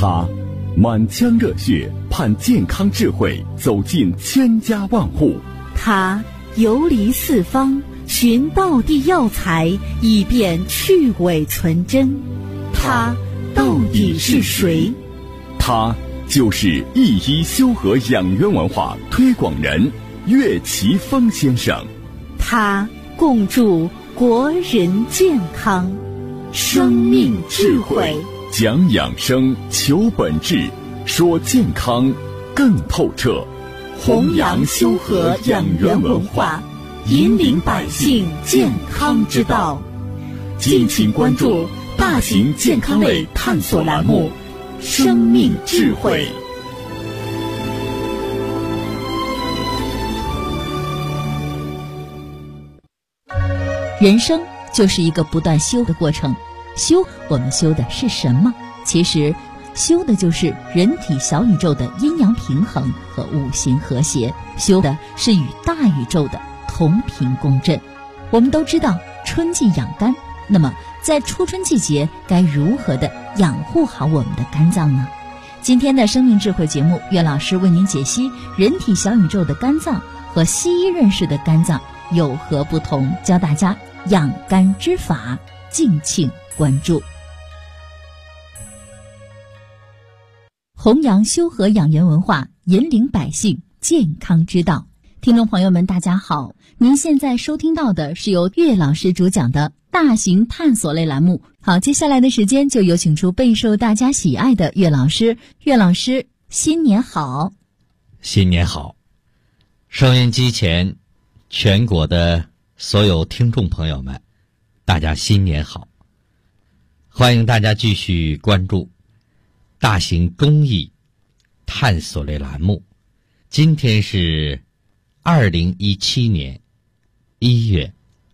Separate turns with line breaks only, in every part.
他满腔热血盼健康智慧走进千家万户，
他游离四方寻道地药材以便去伪存真，他到底是谁？
他就是一医修和养元文化推广人岳奇峰先生。
他共筑国人健康，生命智慧，
讲养生，求本质，说健康更透彻，
弘扬修和养元文化，引领百姓健康之道。敬请关注大型健康类探索栏目《生命智慧》。
人生就是一个不断修的过程，我们修的是什么？其实修的就是人体小宇宙的阴阳平衡和五行和谐，修的是与大宇宙的同频共振。我们都知道春季养肝，那么在初春季节该如何的养护好我们的肝脏呢？今天的生命智慧节目，岳老师为您解析人体小宇宙的肝脏和西医认识的肝脏有何不同，教大家养肝之法，敬请关注。弘扬修和养元文化，引领百姓健康之道。听众朋友们大家好，您现在收听到的是由岳老师主讲的大型探索类栏目。好，接下来的时间就有请出备受大家喜爱的岳老师。岳老师，新年好！
新年好！收音机前全国的所有听众朋友们，大家新年好！欢迎大家继续关注大型公益探索类栏目。今天是2017年1月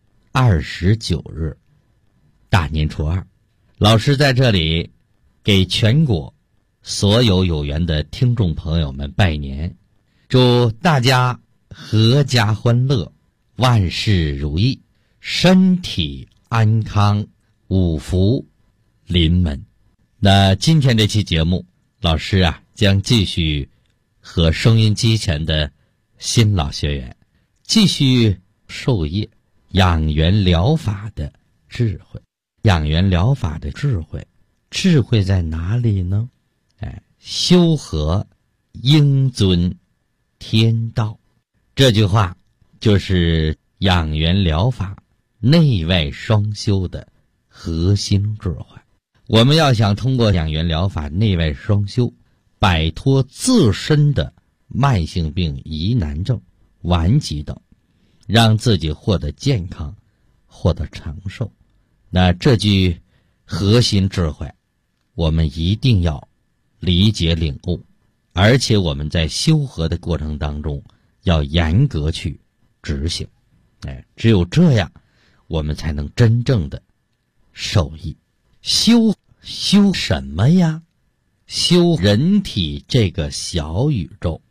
29日，大年初二。老师在这里给全国所有有缘的听众朋友们拜年，祝大家阖家欢乐，万事如意，身体安康，五福临门。那今天这期节目，老师将继续和收音机前的新老学员继续授业养元疗法的智慧。养元疗法的智慧在哪里呢？修和应遵天道，这句话就是养元疗法内外双修的核心智慧。我们要想通过养元疗法内外双修，摆脱自身的慢性病、疑难症、顽疾等，让自己获得健康，获得长寿。那这句核心智慧我们一定要理解领悟，而且我们在修和的过程当中要严格去执行。只有这样我们才能真正的受益。修什么呀？修人体这个小宇宙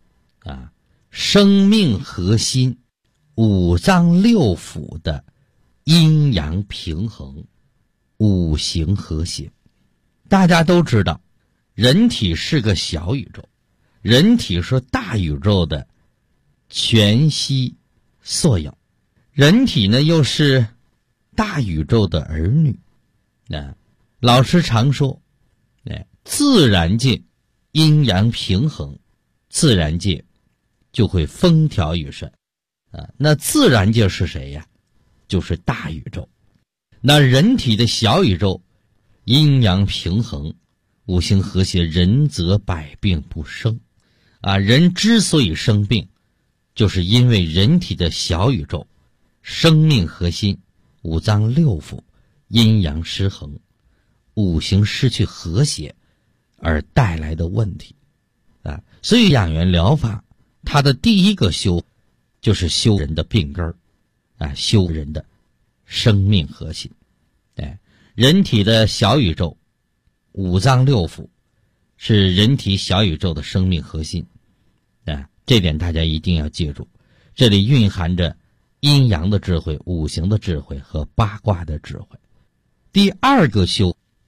生命核心五脏六腑的阴阳平衡，五行和谐。大家都知道人体是个小宇宙，人体是大宇宙的全息缩影，人体呢又是大宇宙的儿女。老师常说自然界阴阳平衡，自然界就会风调雨顺那自然界是谁呀？就是大宇宙。那人体的小宇宙阴阳平衡，五行和谐，人则百病不生人之所以生病，就是因为人体的小宇宙生命核心五脏六腑阴阳失衡，五行失去和谐而带来的问题所以养元疗法它的第一个修就是修人的病根修人的生命核心。人体的小宇宙五脏六腑是人体小宇宙的生命核心这点大家一定要记住，这里蕴含着阴阳的智慧、五行的智慧和八卦的智慧。第二个修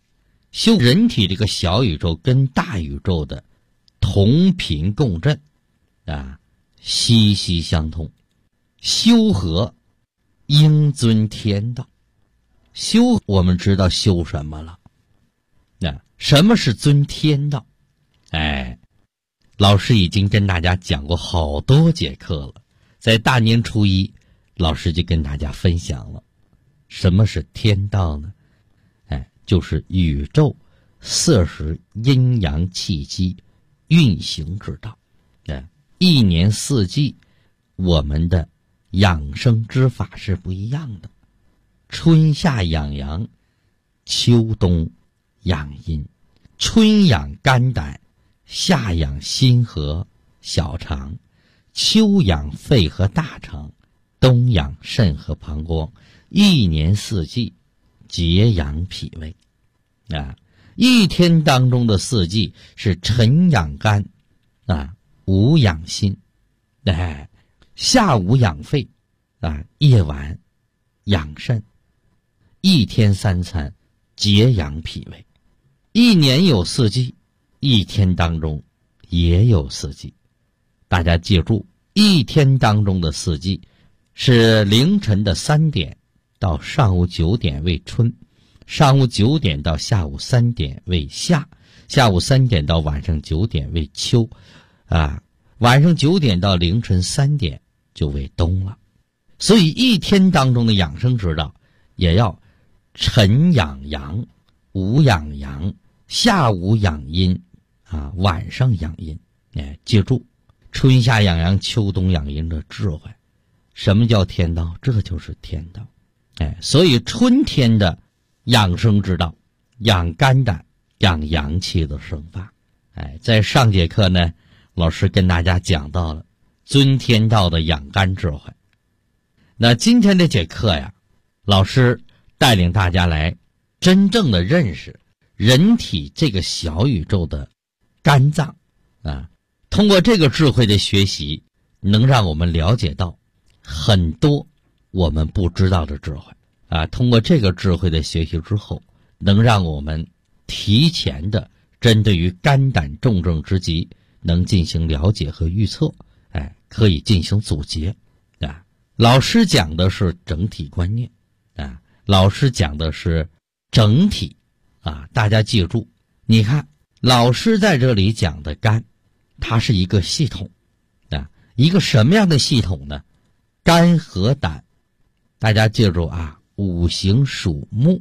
修人体这个小宇宙跟大宇宙的同频共振啊，息息相通。修和应遵天道。修我们知道修什么了？什么是遵天道？老师已经跟大家讲过好多节课了，在大年初一，老师就跟大家分享了什么是天道呢？就是宇宙色时阴阳气机运行之道。一年四季我们的养生之法是不一样的，春夏养阳，秋冬养阴。春养肝胆，夏养心和小肠，秋养肺和大肠，冬养肾和膀胱。一年四季节养脾胃。一天当中的四季是晨养肝午养心，下午养肺夜晚养肾。一天三餐节养脾胃。一年有四季，一天当中也有四季。大家记住，一天当中的四季是凌晨的3点到上午9点为春，上午9点到下午3点为夏，下午3点到晚上9点为秋，晚上9点到凌晨3点就为冬了。所以一天当中的养生之道也要晨养阳，午养阳，下午养阴晚上养阴。记住春夏养阳，秋冬养阴的智慧。什么叫天道？这就是天道。所以春天的养生之道，养肝胆，养阳气的生发。在上节课呢，老师跟大家讲到了遵天道的养肝智慧。那今天这节课呀，老师带领大家来真正的认识人体这个小宇宙的肝脏通过这个智慧的学习，能让我们了解到很多我们不知道的智慧通过这个智慧的学习之后，能让我们提前的针对于肝胆重症之疾能进行了解和预测，可以进行阻截老师讲的是整体观念老师讲的是整体大家记住，你看老师在这里讲的肝，它是一个系统一个什么样的系统呢？肝和胆，大家记住五行属木，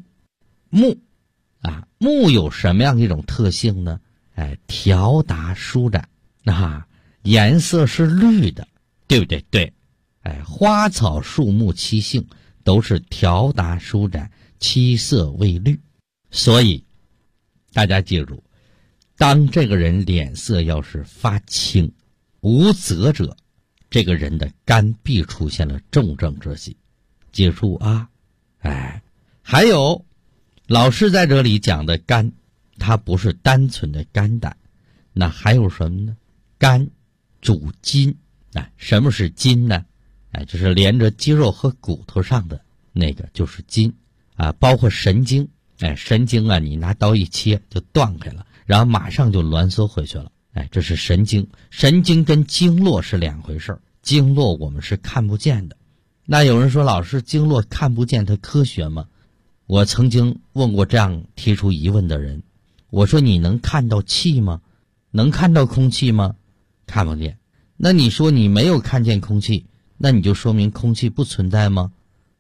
木有什么样一种特性呢？条达舒展颜色是绿的，对不对？对。花草树木七性都是条达舒展，七色为绿。所以大家记住，当这个人脸色要是发青无泽者，这个人的肝必出现了重症之疾。记住还有老师在这里讲的肝，它不是单纯的肝胆，那还有什么呢？肝主筋什么是筋呢？就是连着肌肉和骨头上的那个就是筋包括神经神经你拿刀一切就断开了，然后马上就挛缩回去了这是神经。神经跟经络是两回事，经络我们是看不见的。那有人说，老师，经络看不见它科学吗？我曾经问过这样提出疑问的人，我说你能看到气吗？能看到空气吗？看不见。那你说你没有看见空气，那你就说明空气不存在吗？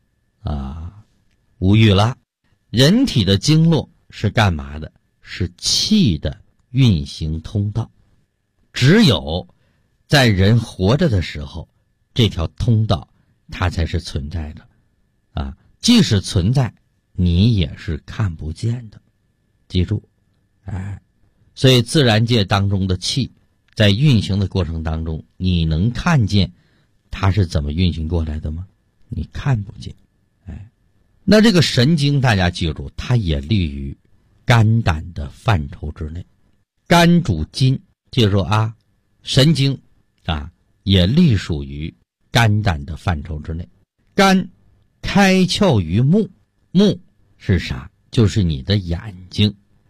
无语了。人体的经络是干嘛的？是气的运行通道。只有在人活着的时候，这条通道它才是存在的即使存在，你也是看不见的。记住所以自然界当中的气在运行的过程当中，你能看见它是怎么运行过来的吗？你看不见。那这个神经大家记住，它也立于肝胆的范畴之内。肝主筋，记住神经也隶属于肝胆的范畴之内。肝开窍于目，目是啥？就是你的眼睛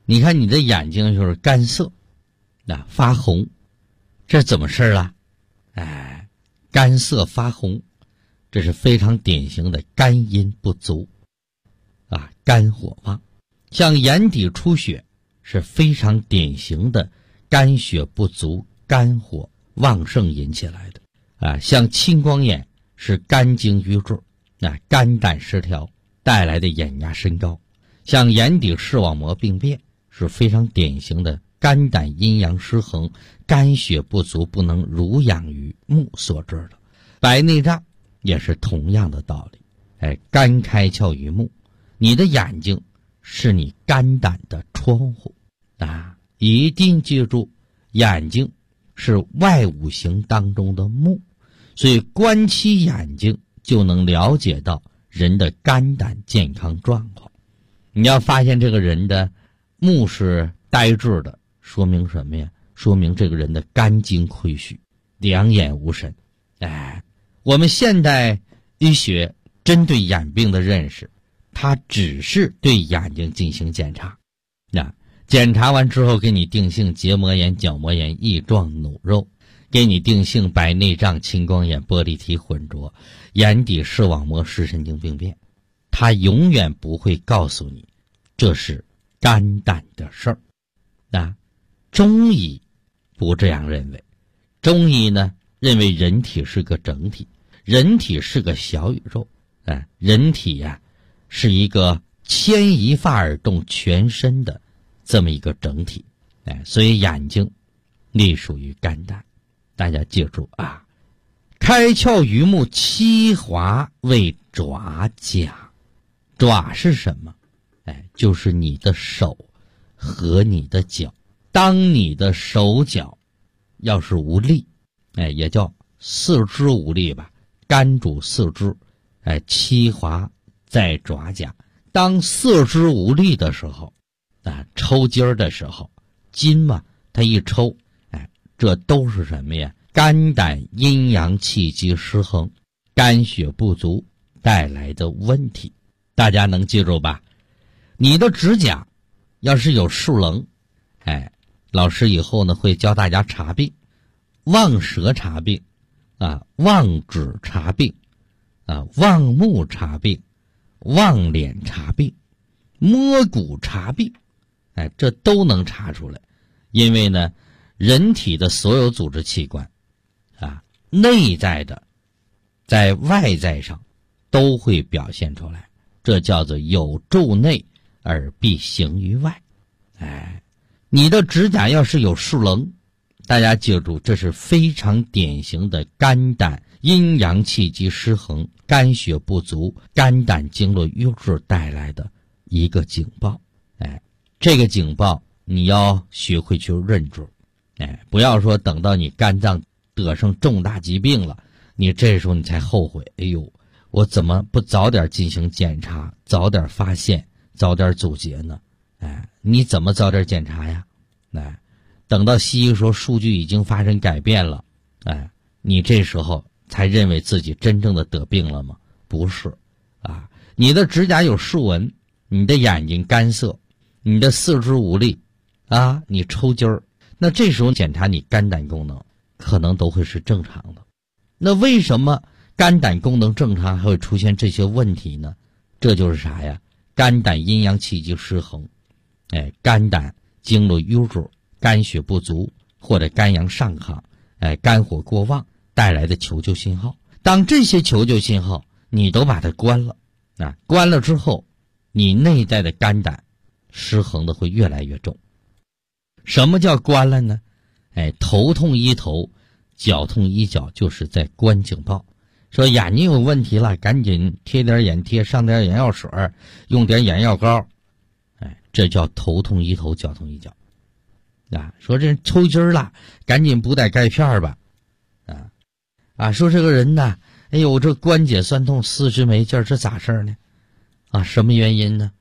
你看你的眼睛就是干涩，发红，这怎么事啊？干涩发红，这是非常典型的肝阴不足肝火旺。像眼底出血是非常典型的肝血不足、肝火旺盛引起来的像青光眼是肝经瘀滞肝胆失调带来的眼压升高。像眼底视网膜病变是非常典型的肝胆阴阳失衡、肝血不足不能濡养于目所致的。白内障也是同样的道理，肝开窍于目，你的眼睛是你肝胆的窗户一定记住，眼睛是外五行当中的目，所以观其眼睛就能了解到人的肝胆健康状况。你要发现这个人的目是呆滞的，说明什么呀？说明这个人的肝经亏虚，两眼无神。我们现代医学针对眼病的认识，它只是对眼睛进行检查检查完之后给你定性结膜炎、角膜炎、翼状弩肉，给你定性白内障、青光眼、玻璃体混浊、眼底视网膜视神经病变。他永远不会告诉你这是肝胆的事儿中医不这样认为，中医呢认为人体是个整体，人体是个小宇宙人体是一个牵一发而动全身的这么一个整体所以眼睛隶属于肝胆。大家记住开窍于目，七华为爪甲。爪是什么？就是你的手和你的脚。当你的手脚要是无力也叫四肢无力吧，肝主四肢七华在爪甲。当四肢无力的时候抽筋儿的时候，筋嘛它一抽这都是什么呀？肝胆阴阳气机失衡、肝血不足带来的问题。大家能记住吧？你的指甲要是有竖棱老师以后呢会教大家查病，望舌查病望指查病望目查病，望脸查病，摸骨查病这都能查出来。因为呢人体的所有组织器官内在的在外在上都会表现出来，这叫做有助内而必行于外。你的指甲要是有竖棱，大家记住，这是非常典型的肝胆阴阳气机失衡、肝血不足、肝胆经络瘀滞带来的一个警报。这个警报你要学会去认知，不要说等到你肝脏得上重大疾病了，你这时候你才后悔，我怎么不早点进行检查，早点发现，早点阻截呢？你怎么早点检查呀？等到西医说数据已经发生改变了，你这时候才认为自己真正的得病了吗？不是你的指甲有竖纹，你的眼睛干涩，你的四肢无力你抽筋儿，那这时候检查你肝胆功能可能都会是正常的。那为什么肝胆功能正常还会出现这些问题呢？这就是啥呀？肝胆阴阳气机失衡，肝胆经络瘀滞、肝血不足或者肝阳上亢，肝火过旺带来的求救信号。当这些求救信号你都把它关了关了之后，你内在的肝胆失衡的会越来越重。什么叫关了呢？头痛医头，脚痛医脚，就是在关警报。说眼睛有问题了，赶紧贴点眼贴，上点眼药水，用点眼药膏，这叫头痛医头，脚痛医脚。说这抽筋了，赶紧补点钙片吧。说这个人呢，这关节酸痛，四肢没劲儿，这咋事儿呢？什么原因呢？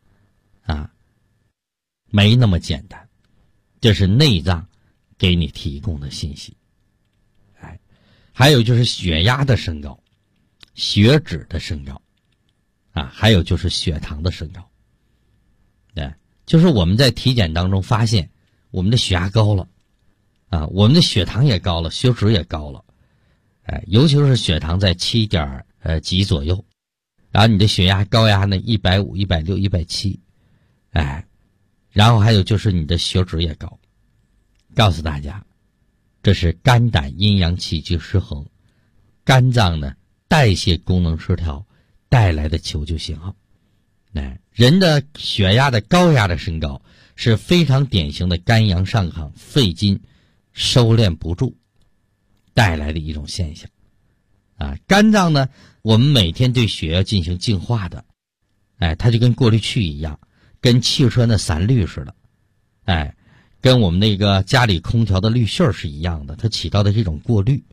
没那么简单，这是内脏给你提供的信息。还有就是血压的升高，血脂的升高，还有就是血糖的升高。 就是我们在体检当中发现我们的血压高了啊，我们的血糖也高了，血脂也高了，尤其是血糖在7点几左右，然后你的血压高压呢150、160、170，然后还有就是你的血脂也高。告诉大家，这是肝胆阴阳气机失衡，肝脏呢代谢功能失调带来的求救信号。人的血压的高压的升高是非常典型的肝阳上亢、肺经收敛不住带来的一种现象。肝脏呢，我们每天对血要进行净化的，它就跟过滤器一样，跟汽车的散滤似的，跟我们那个家里空调的滤芯是一样的，它起到的这种过滤。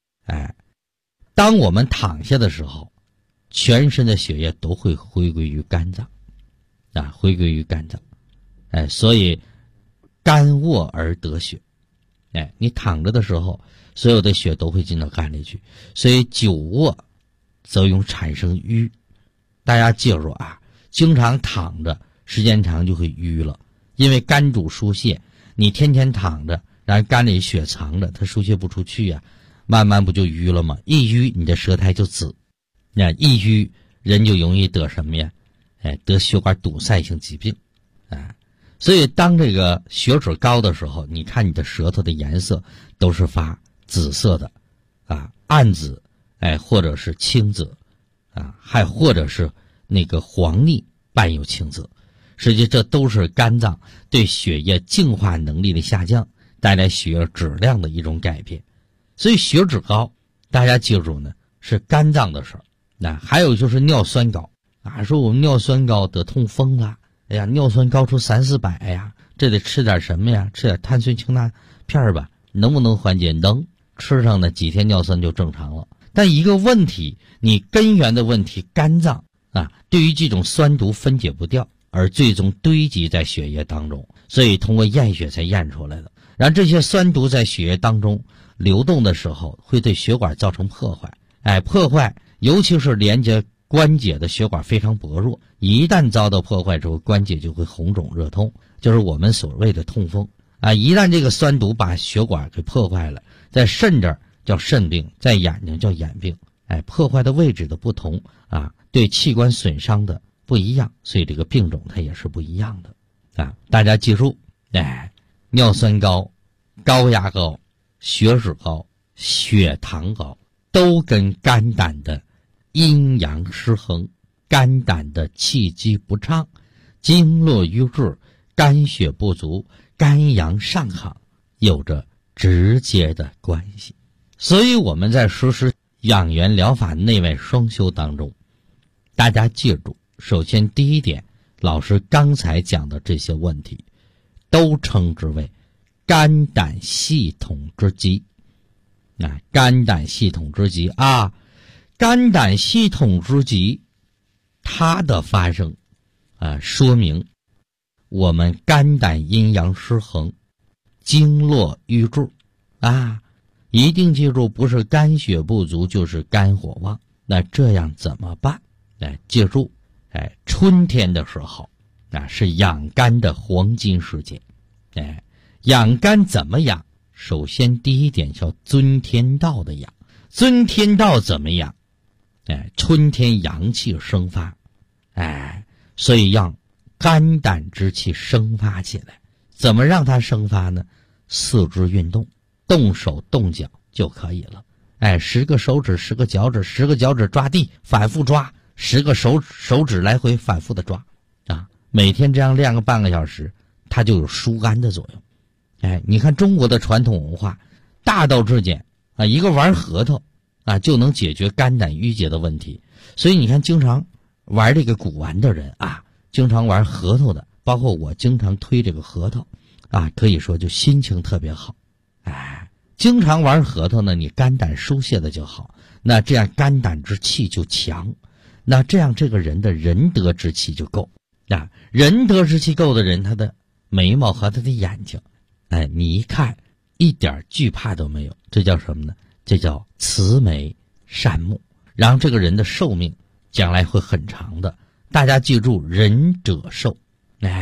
当我们躺下的时候，全身的血液都会回归于肝脏，回归于肝脏。所以肝卧而得血。你躺着的时候，所有的血都会进到肝里去，所以久卧则容易产生瘀。大家记住啊，经常躺着时间长就会瘀了，因为肝主疏泄，你天天躺着，然后肝里血藏着，它疏泄不出去啊，慢慢不就瘀了吗？一瘀你的舌苔就紫，一瘀人就容易得什么呀？得血管堵塞性疾病。所以当这个血脂高的时候，你看你的舌头的颜色都是发紫色的，暗紫，或者是青紫，还或者是那个黄腻伴有青紫。实际这都是肝脏对血液净化能力的下降带来血液质量的一种改变。所以血脂高大家记住呢，是肝脏的事儿。还有就是尿酸高说我们尿酸高得痛风了，尿酸高出300-400呀，这得吃点什么呀？吃点碳酸氢钠片吧，能不能缓解？能，吃上呢几天尿酸就正常了。但一个问题，你根源的问题，肝脏对于这种酸毒分解不掉，而最终堆积在血液当中，所以通过验血才验出来的。然后这些酸毒在血液当中流动的时候，会对血管造成破坏。破坏尤其是连接关节的血管非常薄弱，一旦遭到破坏之后，关节就会红肿热痛，就是我们所谓的痛风。一旦这个酸毒把血管给破坏了，在肾这儿叫肾病，在眼睛叫眼病。破坏的位置的不同对器官损伤的不一样，所以这个病种它也是不一样的。大家记住，尿酸高、高压高、血脂高、血糖高，都跟肝胆的阴阳失衡、肝胆的气机不畅、经络瘀滞、肝血不足、肝阳上亢有着直接的关系。所以我们在实施养元疗法内外双修当中，大家记住，首先第一点，老师刚才讲的这些问题都称之为肝胆系统之疾。肝胆系统之疾肝胆系统之疾它的发生说明我们肝胆阴阳失衡、经络瘀滞一定记住，不是肝血不足就是肝火旺。那这样怎么办？记住，春天的时候是养肝的黄金时节。养肝怎么养？首先第一点叫遵天道的养。遵天道怎么养？春天阳气生发，所以让肝胆之气生发起来。怎么让它生发呢？四肢运动，动手动脚就可以了。10个手指10个脚趾，10个脚趾抓地反复抓，10个手指来回反复的抓每天这样练个半个小时，它就有疏肝的作用。你看中国的传统文化大道至简一个玩核桃就能解决肝胆郁结的问题。所以你看经常玩这个古玩的人经常玩核桃的，包括我经常推这个核桃可以说就心情特别好。经常玩核桃呢，你肝胆疏泄的就好，那这样肝胆之气就强，那这样这个人的仁德之气就够仁德之气够的人，他的眉毛和他的眼睛你一看一点惧怕都没有，这叫什么呢？这叫慈眉善目，然后这个人的寿命将来会很长的。大家记住，仁者寿，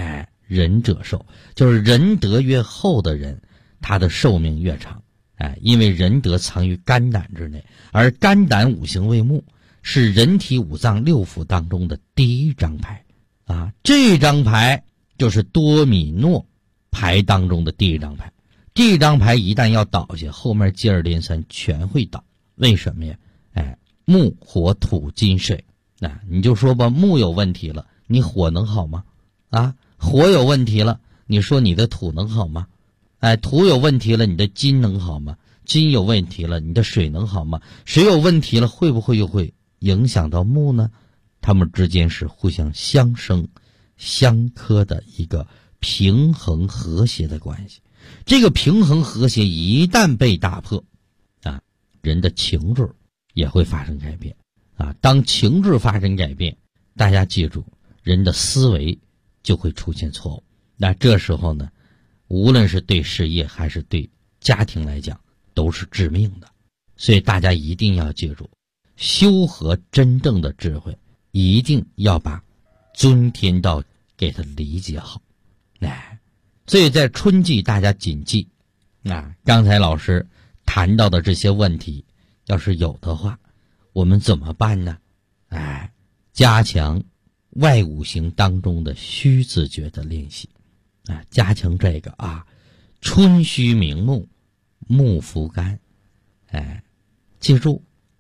仁者寿，就是仁德越厚的人，他的寿命越长。因为仁德藏于肝胆之内，而肝胆五行为木，是人体五脏六腑当中的第一张牌啊。这张牌就是多米诺牌当中的第一张牌。这张牌一旦要倒下，后面接二连三全会倒。为什么呀？木火土金水，你就说吧，木有问题了，你火能好吗？火有问题了，你说你的土能好吗？土有问题了，你的金能好吗？金有问题了，你的水能好吗？水有问题了，会不会又会影响到木呢？它们之间是互相相生相克的一个平衡和谐的关系。这个平衡和谐一旦被打破人的情志也会发生改变当情志发生改变，大家记住，人的思维就会出现错误。那这时候呢，无论是对事业还是对家庭来讲，都是致命的。所以大家一定要记住，修和真正的智慧，一定要把尊天道给它理解好。所以在春季大家谨记刚才老师谈到的这些问题，要是有的话，我们怎么办呢？加强外五行当中的虚自觉的练习加强这个春虚明目，木伏肝。记住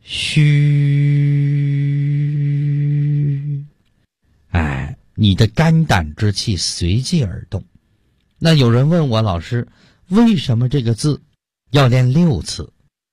虚，你的肝胆之气随即而动。那有人问我，老师，为什么这个字要练6次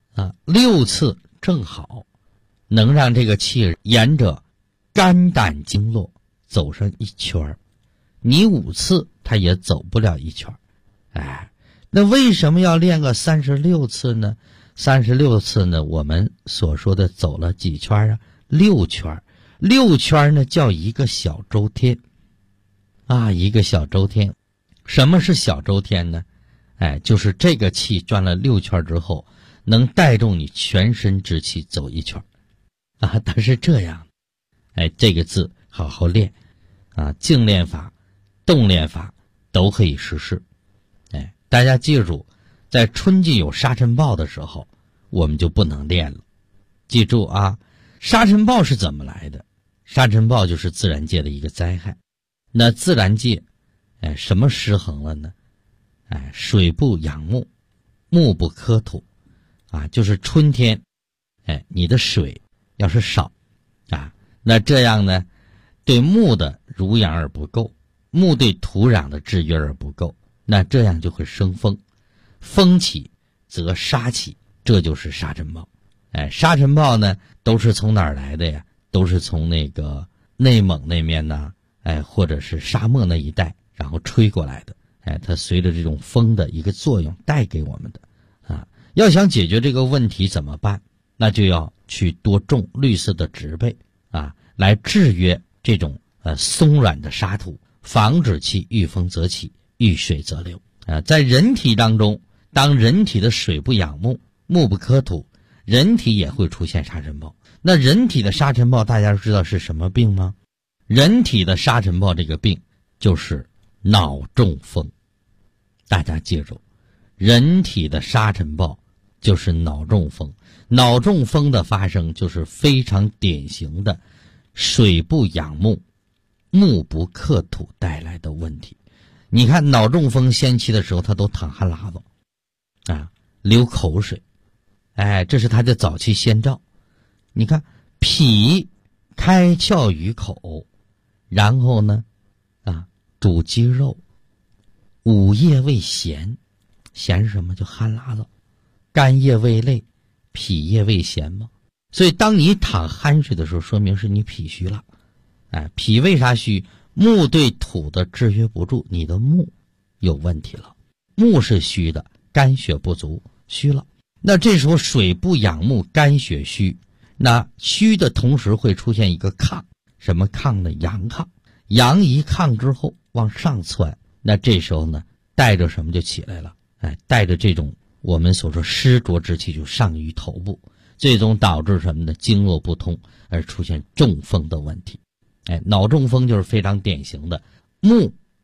？6次正好能让这个气沿着肝胆经络走上一圈，你5次它也走不了一圈。那为什么要练个36次呢？36次呢，我们所说的走了几圈？6圈。6圈呢叫一个小周天一个小周天。什么是小周天呢？就是这个气转了6圈之后，能带动你全身之气走一圈它是这样。这个字好好练静练法、动练法都可以实施。大家记住，在春季有沙尘暴的时候，我们就不能练了。记住沙尘暴是怎么来的？沙尘暴就是自然界的一个灾害。那自然界什么失衡了呢？水不养木，木不克土就是春天你的水要是少那这样呢，对木的濡养而不够，木对土壤的制约而不够，那这样就会生风，风起则沙起，这就是沙尘暴。沙尘暴呢都是从哪儿来的呀？都是从那个内蒙那面呢或者是沙漠那一带然后吹过来的。它随着这种风的一个作用带给我们的要想解决这个问题怎么办？那就要去多种绿色的植被来制约这种松软的沙土，防止其遇风则起，遇水则流在人体当中，当人体的水不养木，木不克土，人体也会出现沙尘暴。那人体的沙尘暴大家知道是什么病吗？人体的沙尘暴这个病就是脑中风。大家记住，人体的沙尘暴就是脑中风。脑中风的发生就是非常典型的水不养木，木不克土带来的问题。你看脑中风先期的时候，他都淌汗喇子流口水这是他的早期先兆。你看脾开窍于口，然后呢主肌肉，五液为咸，咸是什么？就汗喇子。肝液为泪，脾液为咸嘛。所以当你淌汗水的时候，说明是你脾虚了。脾为啥虚？木对土的制约不住，你的木有问题了。木是虚的，肝血不足，虚了。那这时候水不养木，肝血虚，那虚的同时会出现一个亢。什么亢呢？阳亢。阳一亢之后往上窜，那这时候呢带着什么就起来了？带着这种我们所说湿浊之气就上于头部，最终导致什么呢？经络不通而出现中风的问题。脑中风就是非常典型的木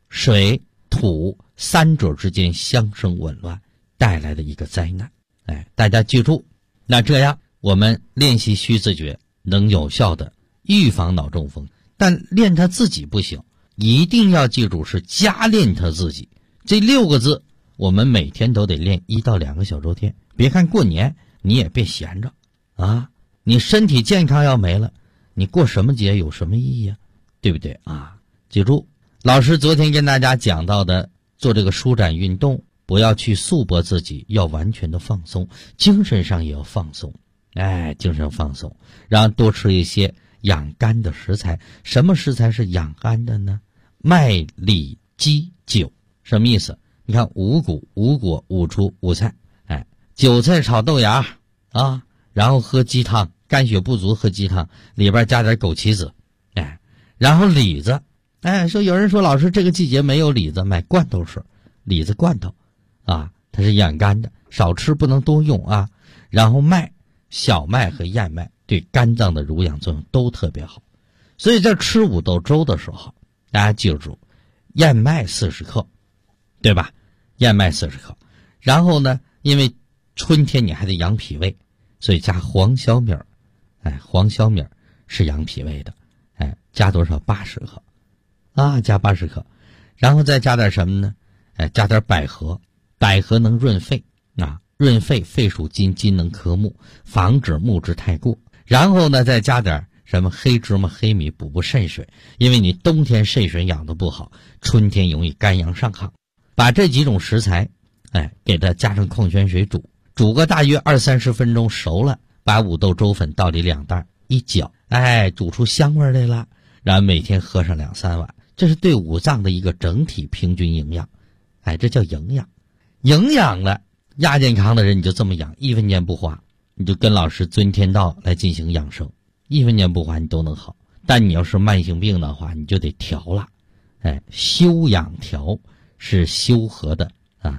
水土三者之间相生紊乱带来的一个灾难。大家记住，那这样我们练习虚字诀能有效的预防脑中风，但练他自己不行，一定要记住是加练他自己。这6个字我们每天都得练1到2个小周天。别看过年你也别闲着啊，你身体健康要没了，你过什么节有什么意义啊？对不对啊？记住老师昨天跟大家讲到的，做这个舒展运动，不要去束缚自己，要完全的放松，精神上也要放松。精神放松，然后多吃一些养肝的食材。什么食材是养肝的呢？麦里鸡韭。什么意思？你看五谷、五果、五蔬、五菜，韭菜炒豆芽啊，然后喝鸡汤，肝血不足喝鸡汤，里边加点枸杞子，然后李子，说有人说老师这个季节没有李子，买罐头吃，李子罐头啊，它是养肝的，少吃不能多用啊。然后麦，小麦和燕麦对肝脏的濡养作用都特别好，所以在吃五豆粥的时候，大家记住，燕麦40克，对吧？燕麦40克，然后呢，因为春天你还得养脾胃，所以加黄小米儿，黄小米儿是养脾胃的，加多少？80克，加80克，然后再加点什么呢？加点百合，百合能润肺润肺，肺属金，金能克木，防止木质太过。然后呢，再加点什么黑芝麻、黑米，补肾水，因为你冬天肾水养得不好，春天容易肝阳上亢。把这几种食材，给它加上矿泉水煮个大约20-30分钟熟了，把五豆粥粉倒里2袋，一搅，煮出香味来了，然后每天喝上2-3碗，这是对五脏的一个整体平均营养，这叫营养。营养了，亚健康的人你就这么养，1分钱不花，你就跟老师尊天道来进行养生，1分钱不花你都能好。但你要是慢性病的话，你就得调了，修养调是修和的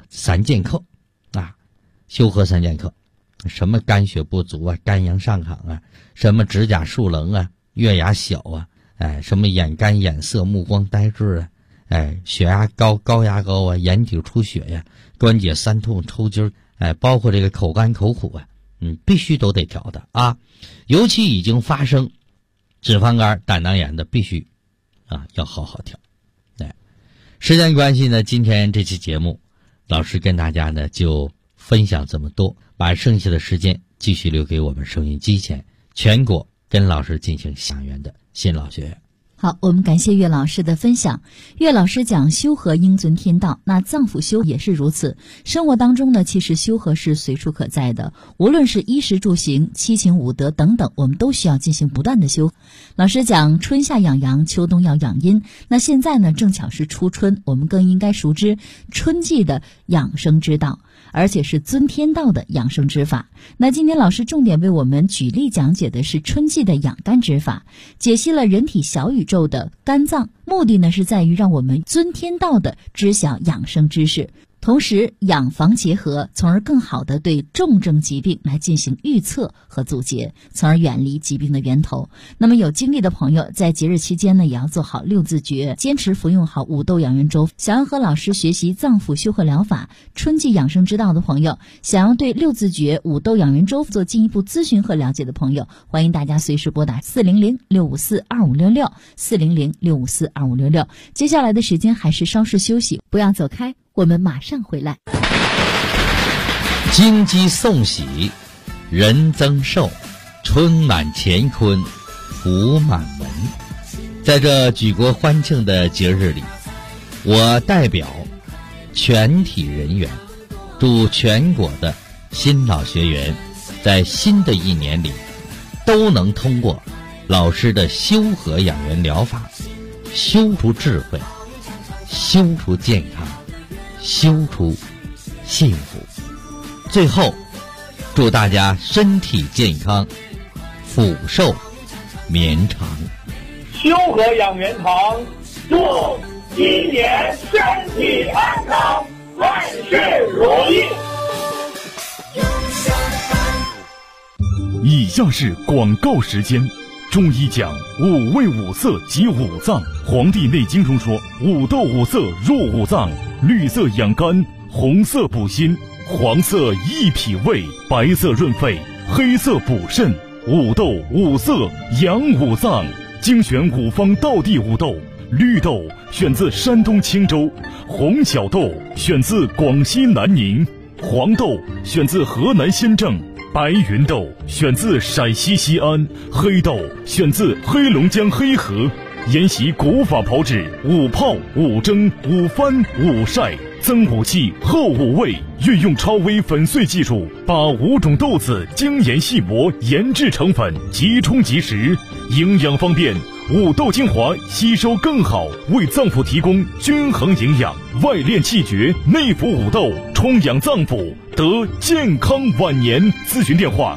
3剑客修和3剑客，什么肝血不足啊，肝阳上亢啊，什么指甲树棱啊，月牙小啊，什么眼干眼涩、目光呆滞啊，血压高、高压高啊，眼底出血呀，关节酸痛、抽筋，包括这个口干口苦啊，必须都得调的啊。尤其已经发生脂肪肝、胆囊炎的，必须要好好调。时间关系呢，今天这期节目老师跟大家呢就分享这么多，把剩下的时间继续留给我们收音机前全国跟老师进行相缘的新老学员。
好，我们感谢岳老师的分享。岳老师讲修和应遵天道，那脏腑修也是如此。生活当中呢，其实修和是随处可在的，无论是衣食住行、七情五德等等，我们都需要进行不断的修。老师讲春夏养阳，秋冬要养阴。那现在呢，正巧是初春，我们更应该熟知春季的养生之道，而且是遵天道的养生之法。那今天老师重点为我们举例讲解的是春季的养肝之法，解析了人体小宇宙的肝脏，目的呢是在于让我们遵天道的知晓养生知识，同时养防结合，从而更好的对重症疾病来进行预测和阻截，从而远离疾病的源头。那么有精力的朋友在节日期间呢，也要做好6字诀，坚持服用好五豆养元粥。想要和老师学习脏腑修和疗法、春季养生之道的朋友，想要对6字诀、五豆养元粥做进一步咨询和了解的朋友，欢迎大家随时拨打400-654-2566 400-654-2566。接下来的时间还是稍事休息，不要走开，我们马上回来。
金鸡送喜，人增寿，春满乾坤，福满门。在这举国欢庆的节日里，我代表全体人员，祝全国的新老学员在新的一年里都能通过老师的修和养元疗法，修出智慧，修出健康，修出幸福。最后祝大家身体健康，福寿绵长。
修和养元堂祝今年身体安康，万事如意。
以下是广告时间， 中医讲五味五色即五脏，《黄帝内经》中说五斗五色入五脏，绿色养肝，红色补心，黄色益脾胃，白色润肺，黑色补肾。五斗五色养五脏，精选五方道地五豆。绿豆选自山东青州，红小豆选自广西南宁，黄豆选自河南新郑，白云豆选自陕西西安，黑豆选自黑龙江黑河。沿袭古法炮制，五泡、五蒸、五翻、五晒，增五气，后五味，运用超微粉碎技术，把5种豆子精研细磨，研制成粉，即冲即食，营养方便。五豆精华吸收更好，为脏腑提供均衡营养，外练气绝，内服五豆，充养脏腑，得健康晚年。咨询电话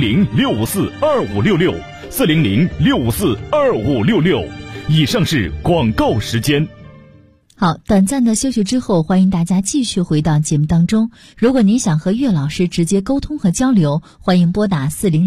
400-654-2566，400-654-2566。以上是广告时间。
好，短暂的休息之后，欢迎大家继续回到节目当中。如果您想和岳老师直接沟通和交流，欢迎拨打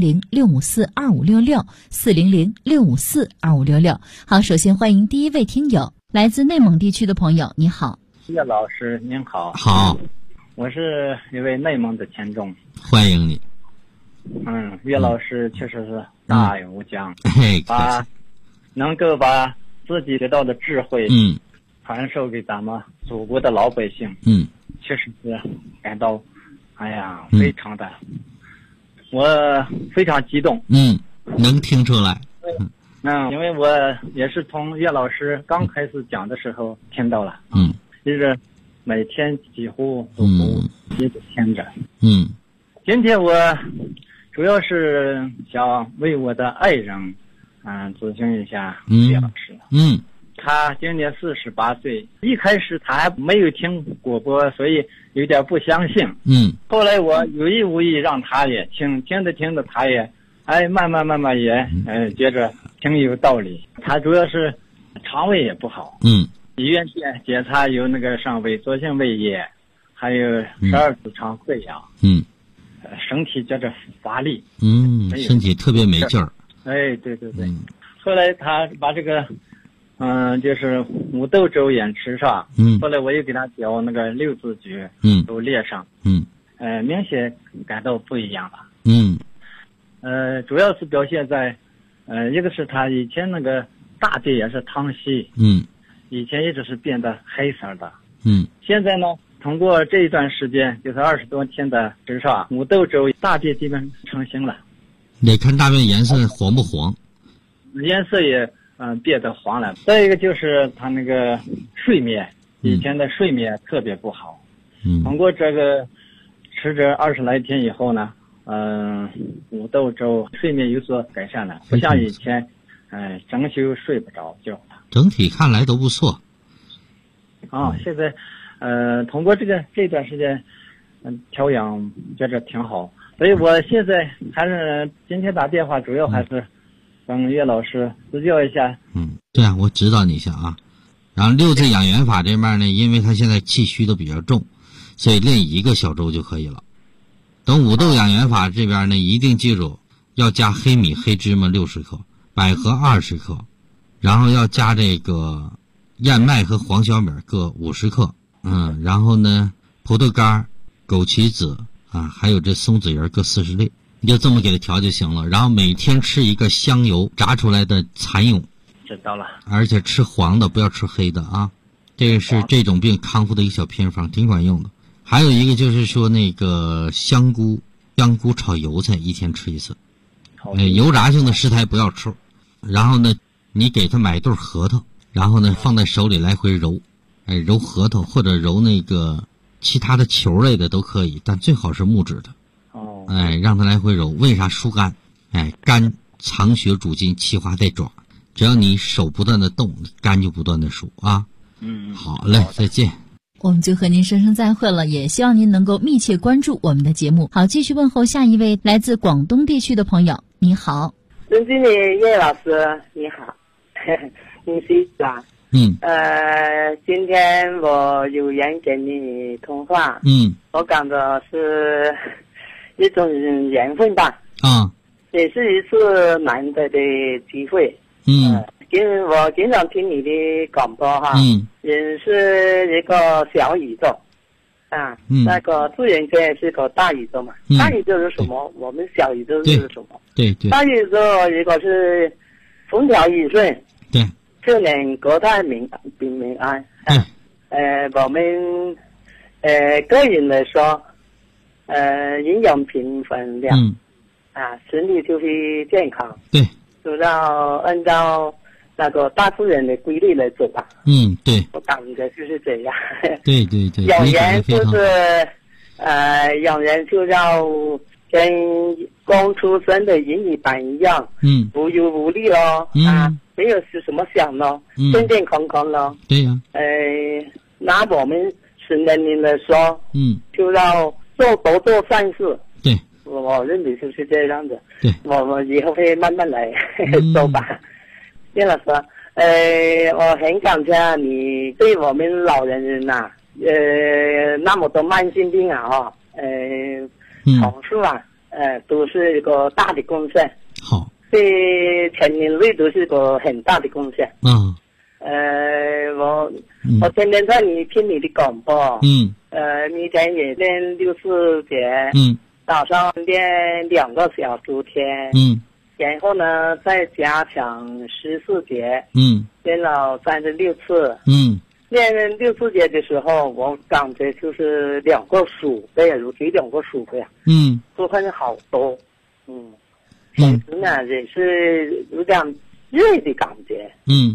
400-654-2566，400-654-2566。好，首先欢迎第一位听友，来自内蒙地区的朋友，你好。
岳老师您好。
好，
我是一位内蒙的听众，
欢迎你。
岳老师确实是大有无疆，能够把自己得到的智慧传授给咱们祖国的老百姓，确实是感到非常的，我非常激动。
能听出来。
因为我也是从岳老师刚开始讲的时候听到了，就是每天几乎都不歇着听着。今天我主要是想为我的爱人咨询一下岳老师。他今年48岁，一开始他还没有听广播，所以有点不相信。后来我有意无意让他也听着他也慢慢也觉着挺有道理。他主要是肠胃也不好，医院检查有那个上萎缩性胃炎，还有12指肠溃疡，身体觉着乏力，
身体特别没劲儿。
对。后来他把这个就是五豆粥也吃上，后来我又给他调那个6字诀，都列上，明显感到不一样了。主要是表现在一个是他以前那个大便也是溏稀，以前一直是变得黑色的，现在呢通过这一段时间，就是20多天的吃上五豆粥，大便基本成型了。
得看大便颜色黄不黄，
颜色也变得黄了。再一个就是他那个睡眠，以前的睡眠特别不好，通过这个吃这20来天以后呢，五豆粥睡眠有所改善了，不像以前整宿睡不着觉了。
整体看来都不错。
现在通过这段时间调养觉着挺好，所以我现在还是今天打电话主要还是跟岳老师指教一下。
对啊，我指导你一下啊。然后6字养元法这边呢，因为他现在气虚都比较重，所以练1个小粥就可以了。等五豆养元法这边呢，一定记住要加黑米、黑芝麻60克，百合20克，然后要加这个燕麦和黄小米各50克，然后呢葡萄干、枸杞子还有这松子仁各40粒，你就这么给它调就行了。然后每天吃一个香油炸出来的蚕蛹，
知道了。而
且吃黄的，不要吃黑的啊。这个是这种病康复的一个小偏方，挺管用的。还有一个就是说那个香菇炒油菜1天吃1次，油炸性的食材不要吃。然后呢，你给他买一对核桃，然后呢放在手里来回揉，揉核桃或者揉那个其他的球类的都可以，但最好是木质的。让他来回揉，为啥疏肝？肝藏血主筋，气化带爪，只要你手不断的动，肝就不断的疏啊。好嘞，再见。
我们就和您说声再会了，也希望您能够密切关注我们的节目。好，继续问候下一位来自广东地区的朋友，你好。
尊敬的叶老师，你好，你是吧？今天我有缘跟你通话，我感觉是一种缘分吧。 也是一次难得的机会。我经常听你的广播哈，人是一个小宇宙啊，那个自然界是个大宇宙嘛，大宇宙是什么？我们小宇宙是什么？
对，
大宇宙如果是风调雨顺，
对，
就能国泰民安。我们个人来说，营养平衡量，身体就会健康。
对，
就要按照那个大自然的规律来走吧。
对，
我感觉就是这样。
对，
养人就是养人就要跟刚出生的婴儿般一样，无忧无虑咯，没有是什么想咯，健健康康咯。
对呀。
拿我们成年人来说，就要多做善事。
对，
我认为就是这样子。
对，
我以后会慢慢来做吧。叶老师，我很感谢你对我们老人呐，那么多慢性病啊，手术啊，都是一个大的贡献。
好，
对全人类都是个很大的贡献。我天天在听你的广播，每天也练64节，早上练2个小时天，然后呢再加强14节，练了36次，练64节的时候，我感觉就是2个数倍，如这2个数倍啊，都很好多，平时呢也是有点热的感觉，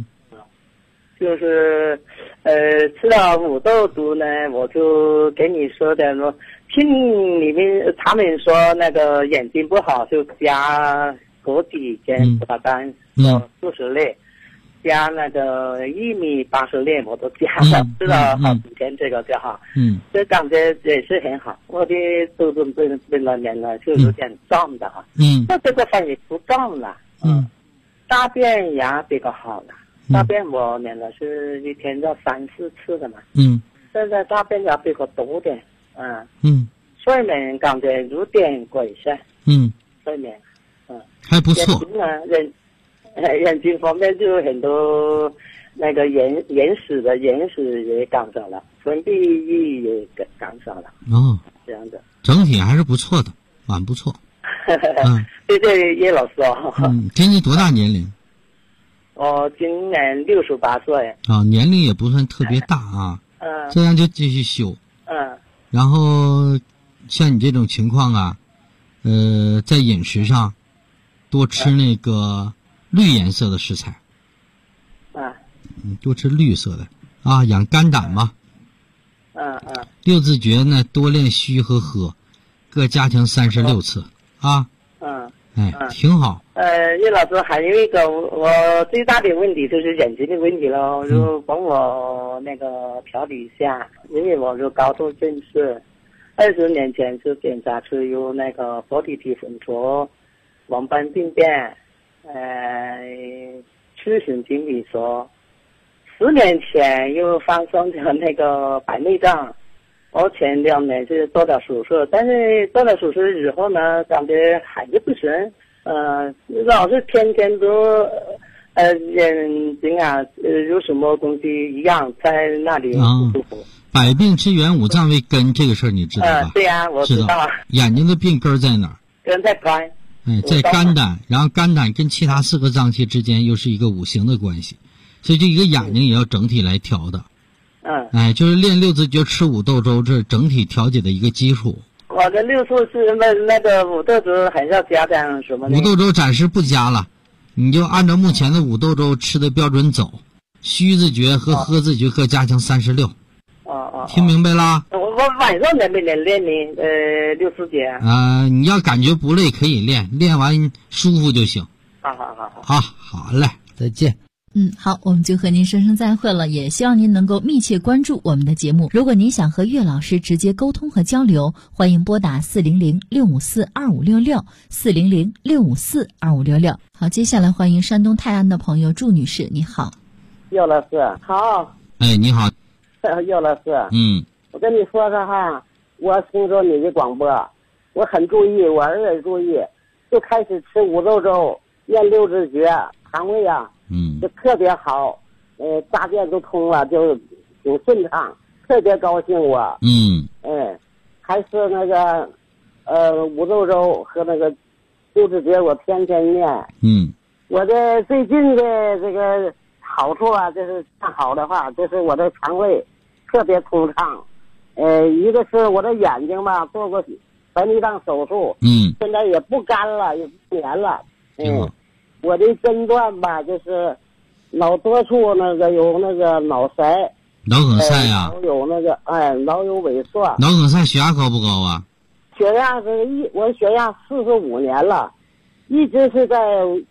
就是吃了5豆毒呢，我就跟你说的说，听里面他们说那个眼睛不好，就加枸杞跟葡萄干40粒，加那个薏米80粒，我都加了，吃了好几天这个就好，这感觉也是很好。我的肚子被了年了，就有点胀的哈，那这个反也不胀了，大便也比较好了。大便我练了是一天要3-4次的嘛，现在大便也比较多点，睡眠感觉有点改善，睡眠，
还不错。
眼睛方面就很多那个眼屎也减少了，分泌液也减少了，这样的。
整体还是不错的，蛮不错。
谢谢叶老师哦。
今年多大年龄？
我今年68岁。
年龄也不算特别大啊。这样就继续修。然后像你这种情况啊，在饮食上多吃那个绿颜色的食材。多吃绿色的啊，养肝胆嘛。6字诀呢，多练虚和合，各加强36次啊。挺好。叶老师，还有一个我最大的问题就是眼睛的问题咯，就帮我那个调理一下，因为我就高度近视，20年前就检查出有那个薄体体粉浊、黄斑病变，视神经萎缩。10年前又发生了那个白内障。我前2年是做了手术，但是做了手术以后呢，感觉还是不行，老是天天都眼睛啊有什么东西一样在那里不舒服。百病之源五脏为根，这个事儿你知道吧？对呀，我知道。眼睛的病根在哪儿？根在肝。在肝胆，然后肝胆跟其他4个脏器之间又是一个五行的关系，所以这一个眼睛也要整体来调的。就是练6字诀吃5豆粥，这是整体调节的一个基础。我的6次是那个5豆粥还是要加点什么呢？5豆粥暂时不加了，你就按照目前的5豆粥吃的标准走。虚字诀和喝字诀各加强36。听明白啦？我晚上能不能练呢？6字诀。你要感觉不累可以练，练完舒服就行。好嘞，再见。
好，我们就和您说声再会了，也希望您能够密切关注我们的节目。如果您想和岳老师直接沟通和交流，欢迎拨打400-654-2566，400-654-2566。好，接下来欢迎山东泰安的朋友祝女士，你好。岳老师好。你好。岳老师，我跟你说说哈，我听说你的广播，我很注意，我儿子注意，
就开始吃五豆粥，念六字诀，肠胃啊，就特别好，大便都通了，就挺顺畅，特别高兴我。还是那个五豆粥和那个六字诀，我天天念。我的最近的这个好处啊，就是看好的话，就是我的肠胃特别通畅。一个是我的眼睛吧，做过白内障手术，现在也不干了，也不黏了。我的诊断吧，就是脑多处那个有那个脑塞。
脑梗塞呀，
有那个脑有萎缩。
脑梗塞血压高不高啊？
血压我血压45年了，一直是在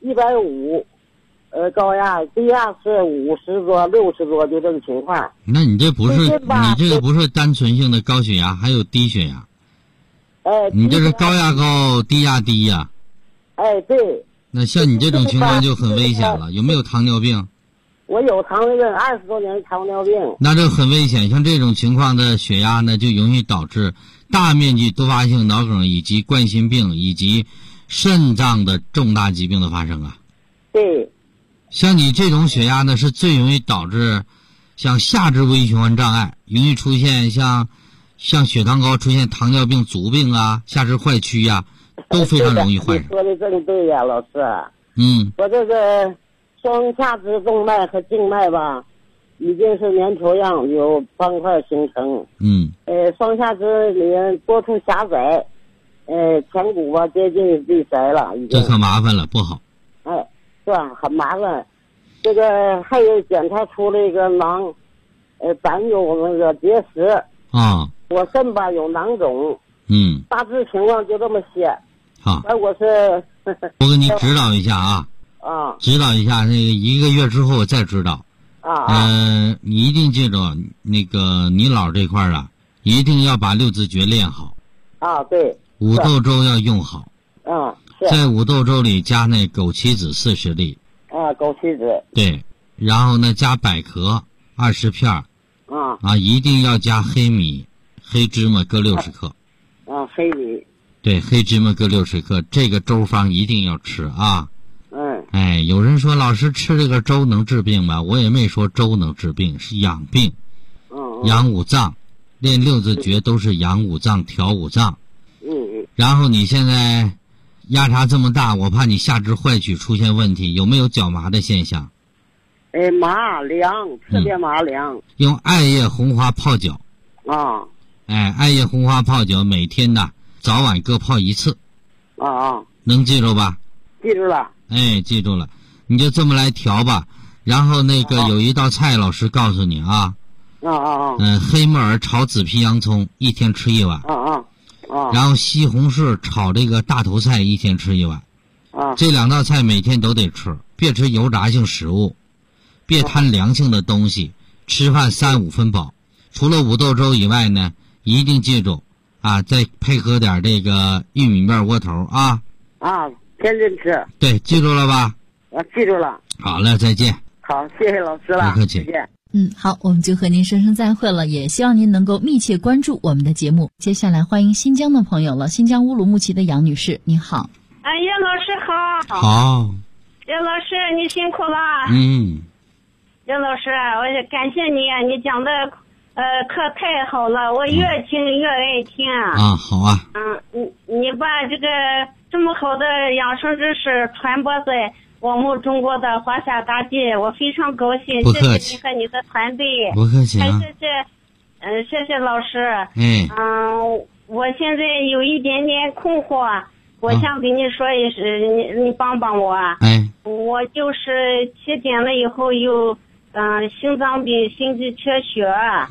150，高压，低压是50多、60多，就这个情况。
那你这不是你这个不是单纯性的高血压，还有低血压。你这是高压高，低压低呀。
对。
那像你这种情况就很危险了，有没有糖尿病？
我有糖尿病，20多年糖尿病。
那这很危险，像这种情况的血压呢，就容易导致大面积多发性脑梗以及冠心病以及肾脏的重大疾病的发生啊。
对。
像你这种血压呢，是最容易导致像下肢微循环障碍，容易出现像血糖高出现糖尿病、足病啊、下肢坏曲呀，都非常容易患上。
你说的正对呀，老师。我这个双下肢动脉和静脉吧，已经是粘稠样，有斑块形成。双下肢里面多处狭窄，前骨吧接近闭塞了，已经。
这可麻烦了，不好。
是吧？很麻烦。这个还有检查出了一个囊，胆有那个结石。我肾吧有囊肿。大致情况就这么些。
好。
我是。
我给你指导一下啊。指导一下，那个1个月之后再指导。你一定记住，那个你姥这块啊，一定要把六字诀练好。
对。
五豆粥要用好。在五豆粥里加那枸杞子40粒。
枸杞子。
对，然后呢加百壳20片。一定要加黑米、黑芝麻各60克。
黑米。
对，黑芝麻各60克，这个粥方一定要吃啊。有人说老师吃这个粥能治病吗？我也没说粥能治病，是养病。养五脏，练六字诀都是养五脏、调五脏。然后你现在压差这么大，我怕你下肢坏曲出现问题，有没有脚麻的现象？
麻凉，特别麻凉。
用艾叶红花泡脚。艾叶红花泡脚，每天呢早晚各泡1次。能记住吧？
记住了。
记住了，你就这么来调吧。然后那个有一道菜，老师告诉你啊。黑木耳炒紫皮洋葱，1天吃1碗。然后西红柿炒这个大头菜，1天吃1碗。这2道菜每天都得吃，别吃油炸性食物，别贪凉性的东西，吃饭3、5分饱。除了五豆粥以外呢，一定记住再配合点这个玉米面窝头啊。
天天吃。
对，记住了吧？
记住了。
好了，再见。
好，谢谢老师了。
不客气。
再见。
好，我们就和您说声再会了，也希望您能够密切关注我们的节目。接下来欢迎新疆的朋友了，新疆乌鲁木齐的杨女士，你好。
叶老师好。
好。
叶老师你辛苦了。叶老师，我也感谢你，你讲的课太好了，我越听越爱听。
好啊。
你把这个这么好的养生知识传播在我们中国的华夏大地，我非常高兴。
不客气。
谢谢你和你的团队。
不客气啊。
谢谢老师。我现在有一点点困惑，我想跟你说一声，你帮帮我。我就是体检了以后有心脏病、心肌缺血。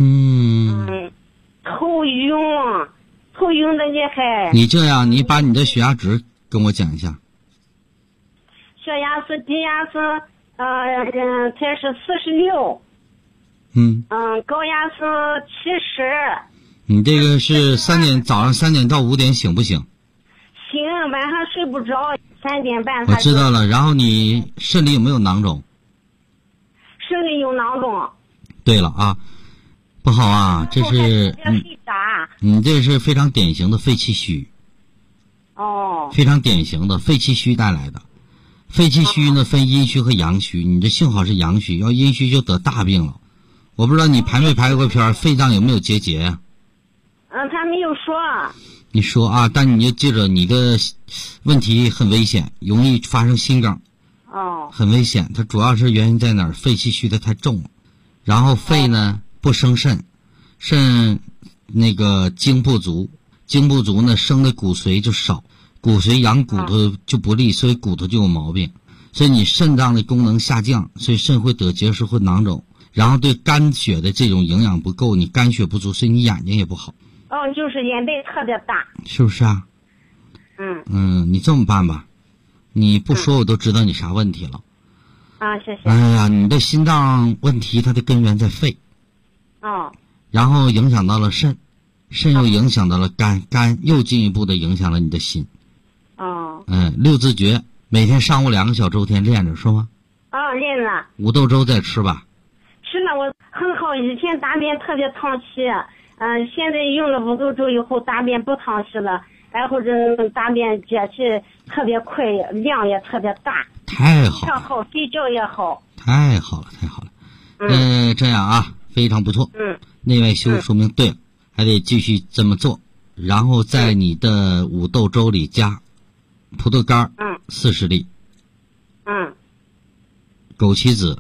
头晕的厉害。
你这样，你把你的血压值跟我讲一下。
血压是低压是才是46。高压是70。
你这个是早上3点到5点醒不醒？
醒，晚上睡不着，3点半。
我知道了。然后你肾里有没有囊肿？
肾里有囊肿。
对了啊，不好啊，这是你这是非常典型的肺气虚。
哦，
非常典型的肺气虚带来的。肺气虚呢分阴虚和阳虚，你这幸好是阳虚，要阴虚就得大病了。我不知道你排没排过片，肺脏有没有结节呀？
他没有说。
你说啊，但你就记着，你的问题很危险，容易发生心梗。
哦。
很危险，它主要是原因在哪儿？肺气虚的太重了，然后肺呢不生肾，肾那个精不足，精不足呢生的骨髓就少，骨髓养骨头就不利，所以骨头就有毛病，所以你肾脏的功能下降，所以肾会得结石或囊肿，然后对肝血的这种营养不够，你肝血不足，所以你眼睛也不好。
就是眼袋特别大。
是不是啊？你这么办吧，你不说我都知道你啥问题了。
谢谢。
哎呀，你的心脏问题它的根源在肺。然后影响到了肾，肾又影响到了肝，肝又进一步的影响了你的心。六字诀每天上午2个小周天练着是吗？
练了。
五豆粥再吃吧。
吃了，我很好，以前大便特别淌稀，现在用了五豆粥以后大便不淌稀了，然后这大便解气特别快，量也特别大。
太好了。
上好，睡觉也好。
太好了，太好了。这样啊，非常不错。内外修说明对了，还得继续这么做，然后在你的五豆粥里加葡萄干40粒，枸杞子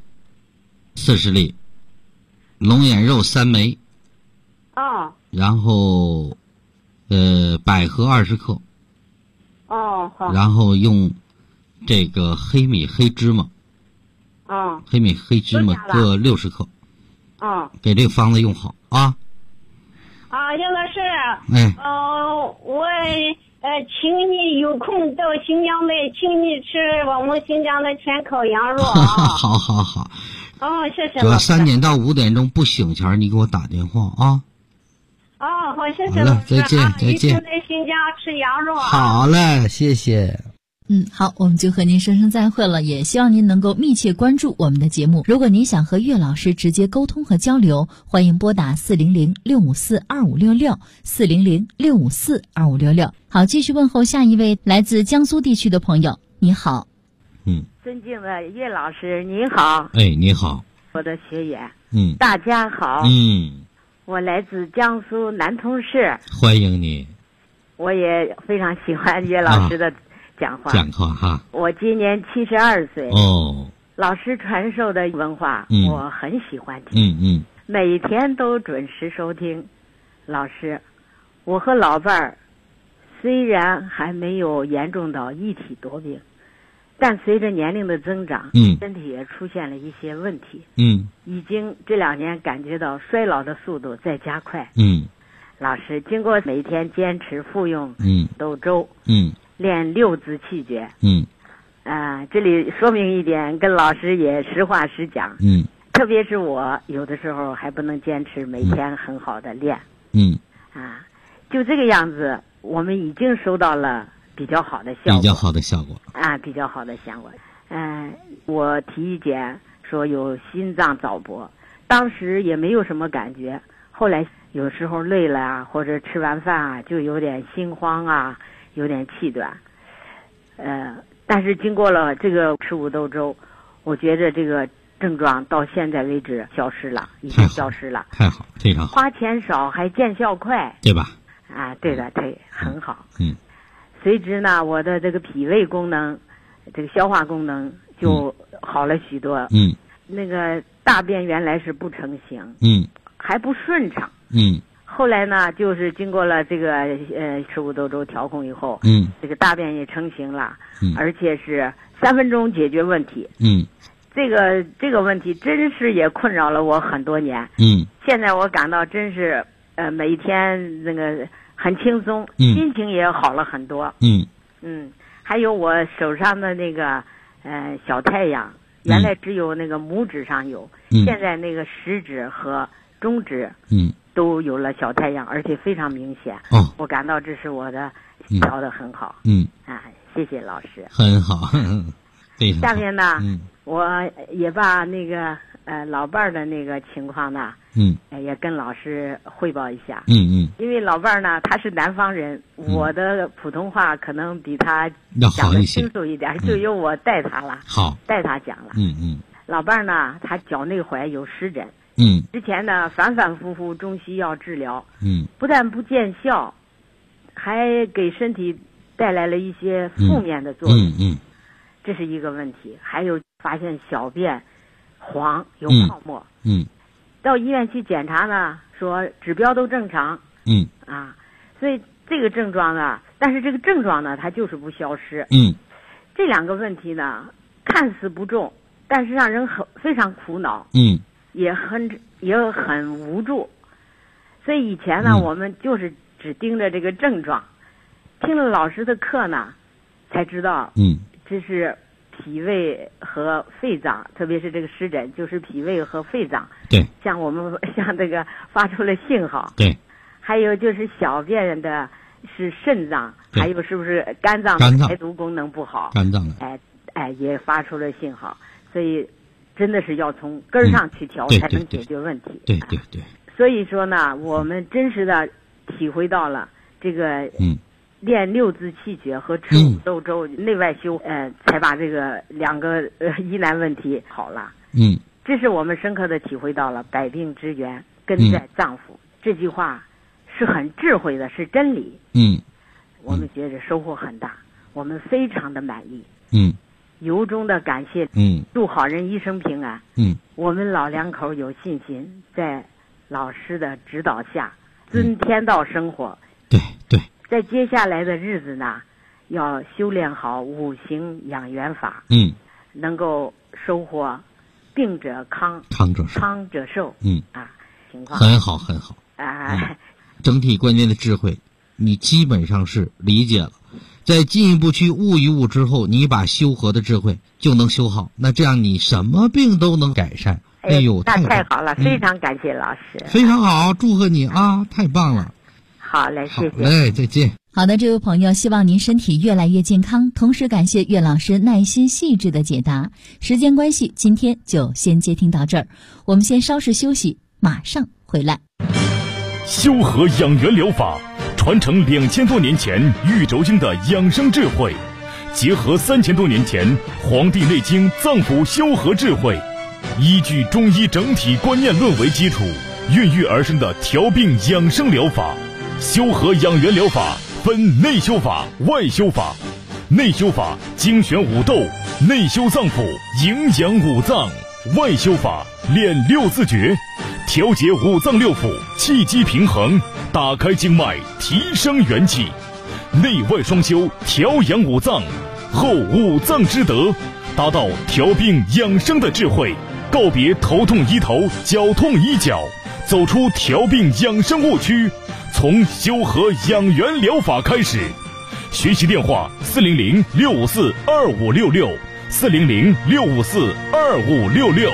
40粒，龙眼肉3枚，然后百合20克，
好，
然后用这个黑米黑芝麻，黑米黑芝麻各60克，给这个方子用好啊。
杨老师，我请你有空到新疆来，请你吃我们新疆的全烤羊肉啊。
好好好。
谢谢。
主要3点到5点钟不醒前你给我打电话啊。
好，谢谢。
好了，再见，再见。
在新疆吃羊肉啊。
好嘞，谢谢。
好，我们就和您说声再会了，也希望您能够密切关注我们的节目。如果您想和岳老师直接沟通和交流，欢迎拨打400-654-2566 400-654-2566。好，继续问候下一位来自江苏地区的朋友。你好。
尊敬的岳老师您好。
你好。
我的学员大家好。我来自江苏南通市。
欢迎你。
我也非常喜欢岳老师的讲话
哈。
我今年72岁。老师传授的文化我很喜欢听。每天都准时收听。老师，我和老伴儿虽然还没有严重到一体多病，但随着年龄的增长，身体也出现了一些问题。已经这2年感觉到衰老的速度在加快。老师，经过每天坚持服用豆粥，练6字气诀。这里说明一点，跟老师也实话实讲。特别是我有的时候还不能坚持每天很好的练。就这个样子，我们已经收到了比较好的效果。
比较好的效果。
比较好的效果。我体检说有心脏早搏，当时也没有什么感觉，后来有时候累了啊，或者吃完饭就有点心慌啊，有点气短。但是经过了这个吃五豆粥，我觉着这个症状到现在为止消失了，已经消失了。
太好，非常好。
花钱少还见效快，
对吧？
对的，对，很好。随之呢，我的这个脾胃功能，这个消化功能就好了许多。那个大便原来是不成形，还不顺畅。后来呢，就是经过了这个吃五豆粥调控以后，这个大便也成型了，而且是3分钟解决问题。这个问题真是也困扰了我很多年。现在我感到真是每天那个很轻松，心情也好了很多。还有我手上的那个小太阳，原来只有那个拇指上有，现在那个食指和中指都有了小太阳，而且非常明显。我感到这是我的调得很好。谢谢老师。
很好。
下面呢，我也把那个老伴儿的那个情况呢，也跟老师汇报一下。因为老伴儿呢，他是南方人，我的普通话可能比他讲的清楚一点，就由我带他了，带他讲了。老伴儿呢，他脚内踝有湿疹，之前呢反反复复中西药治疗，不但不见效，还给身体带来了一些负面的作用，这是一个问题。还有发现小便黄有泡沫，到医院去检查呢，说指标都正常，所以这个症状呢，但是这个症状呢，它就是不消失，这两个问题呢，看似不重，但是让人非常苦恼，也很无助。所以以前呢，我们就是只盯着这个症状，听了老师的课呢，才知道，这是脾胃和肺脏，特别是这个湿疹，就是脾胃和肺脏。
对，
像这个发出了信号。
对，
还有就是小便的是肾脏，还有是不是肝脏排毒功能不好？
肝脏
也发出了信号，所以真的是要从根上去调，才能解决问题。
对。
所以说呢，我们真实的体会到了这个练六字气血和吃五豆粥内外修，才把这个两个疑难问题好了。这是我们深刻的体会到了百病之源根在脏腑，这句话是很智慧的，是真理。我们觉得收获很大，我们非常的满意。由衷的感谢。祝好人一生平安。我们老两口有信心，在老师的指导下遵天道生活。
对。
在接下来的日子呢，要修炼好五行养元法，能够收获病者康，康者寿，情况
很好整体观念的智慧，你基本上是理解了。在进一步去悟一悟之后，你把修和的智慧就能修好，那这样你什么病都能改善。哎呦，
那太好了，非常感谢老师，
非常好，祝贺你啊，太棒了。
好嘞，谢谢。
好嘞，再见。
好的，这位朋友，希望您身体越来越健康，同时感谢岳老师耐心细致的解答。时间关系，今天就先接听到这儿，我们先稍事休息，马上回来。
修和养元疗法传承2000多年前玉轴经的养生智慧，结合3000多年前《黄帝内经》脏腑修和智慧，依据中医整体观念论为基础，孕育而生的调病养生疗法。修和养元疗法分内修法、外修法。内修法精选五豆，内修脏腑，营养五脏；外修法练六字诀，调节五脏六腑，气机平衡，打开经脉，提升元气。内外双修，调养五脏，后五脏之德，达到调病养生的智慧，告别头痛医头，脚痛医脚，走出调病养生误区，从修和养元疗法开始。学习电话400-654-2566 400-654-2566。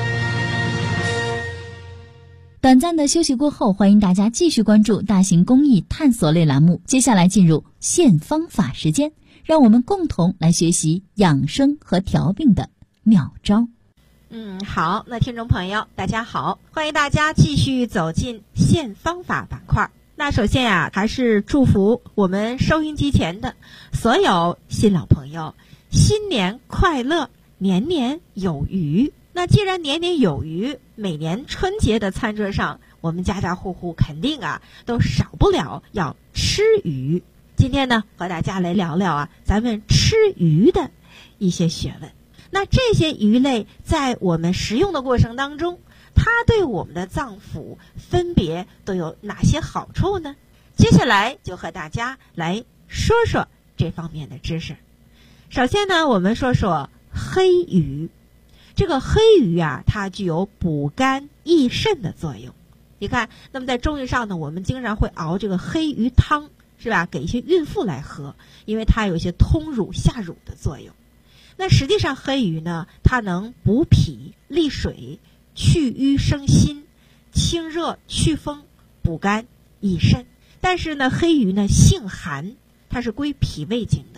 短暂的休息过后，欢迎大家继续关注大型公益探索类栏目。接下来进入现方法时间，让我们共同来学习养生和调病的妙招。
好，那听众朋友大家好，欢迎大家继续走进现方法板块。那首先呀，还是祝福我们收音机前的所有新老朋友新年快乐，年年有余。那既然年年有余，每年春节的餐桌上，我们家家户户肯定都少不了要吃鱼。今天呢，和大家来聊聊咱们吃鱼的一些学问。那这些鱼类在我们食用的过程当中，它对我们的脏腑分别都有哪些好处呢？接下来就和大家来说说这方面的知识。首先呢，我们说说黑鱼。这个黑鱼它具有补肝益肾的作用。你看，那么在中医上呢，我们经常会熬这个黑鱼汤，是吧？给一些孕妇来喝，因为它有一些通乳下乳的作用。那实际上黑鱼呢，它能补脾利水，去瘀生新，清热祛风，补肝益肾。但是呢，黑鱼呢性寒，它是归脾胃经的，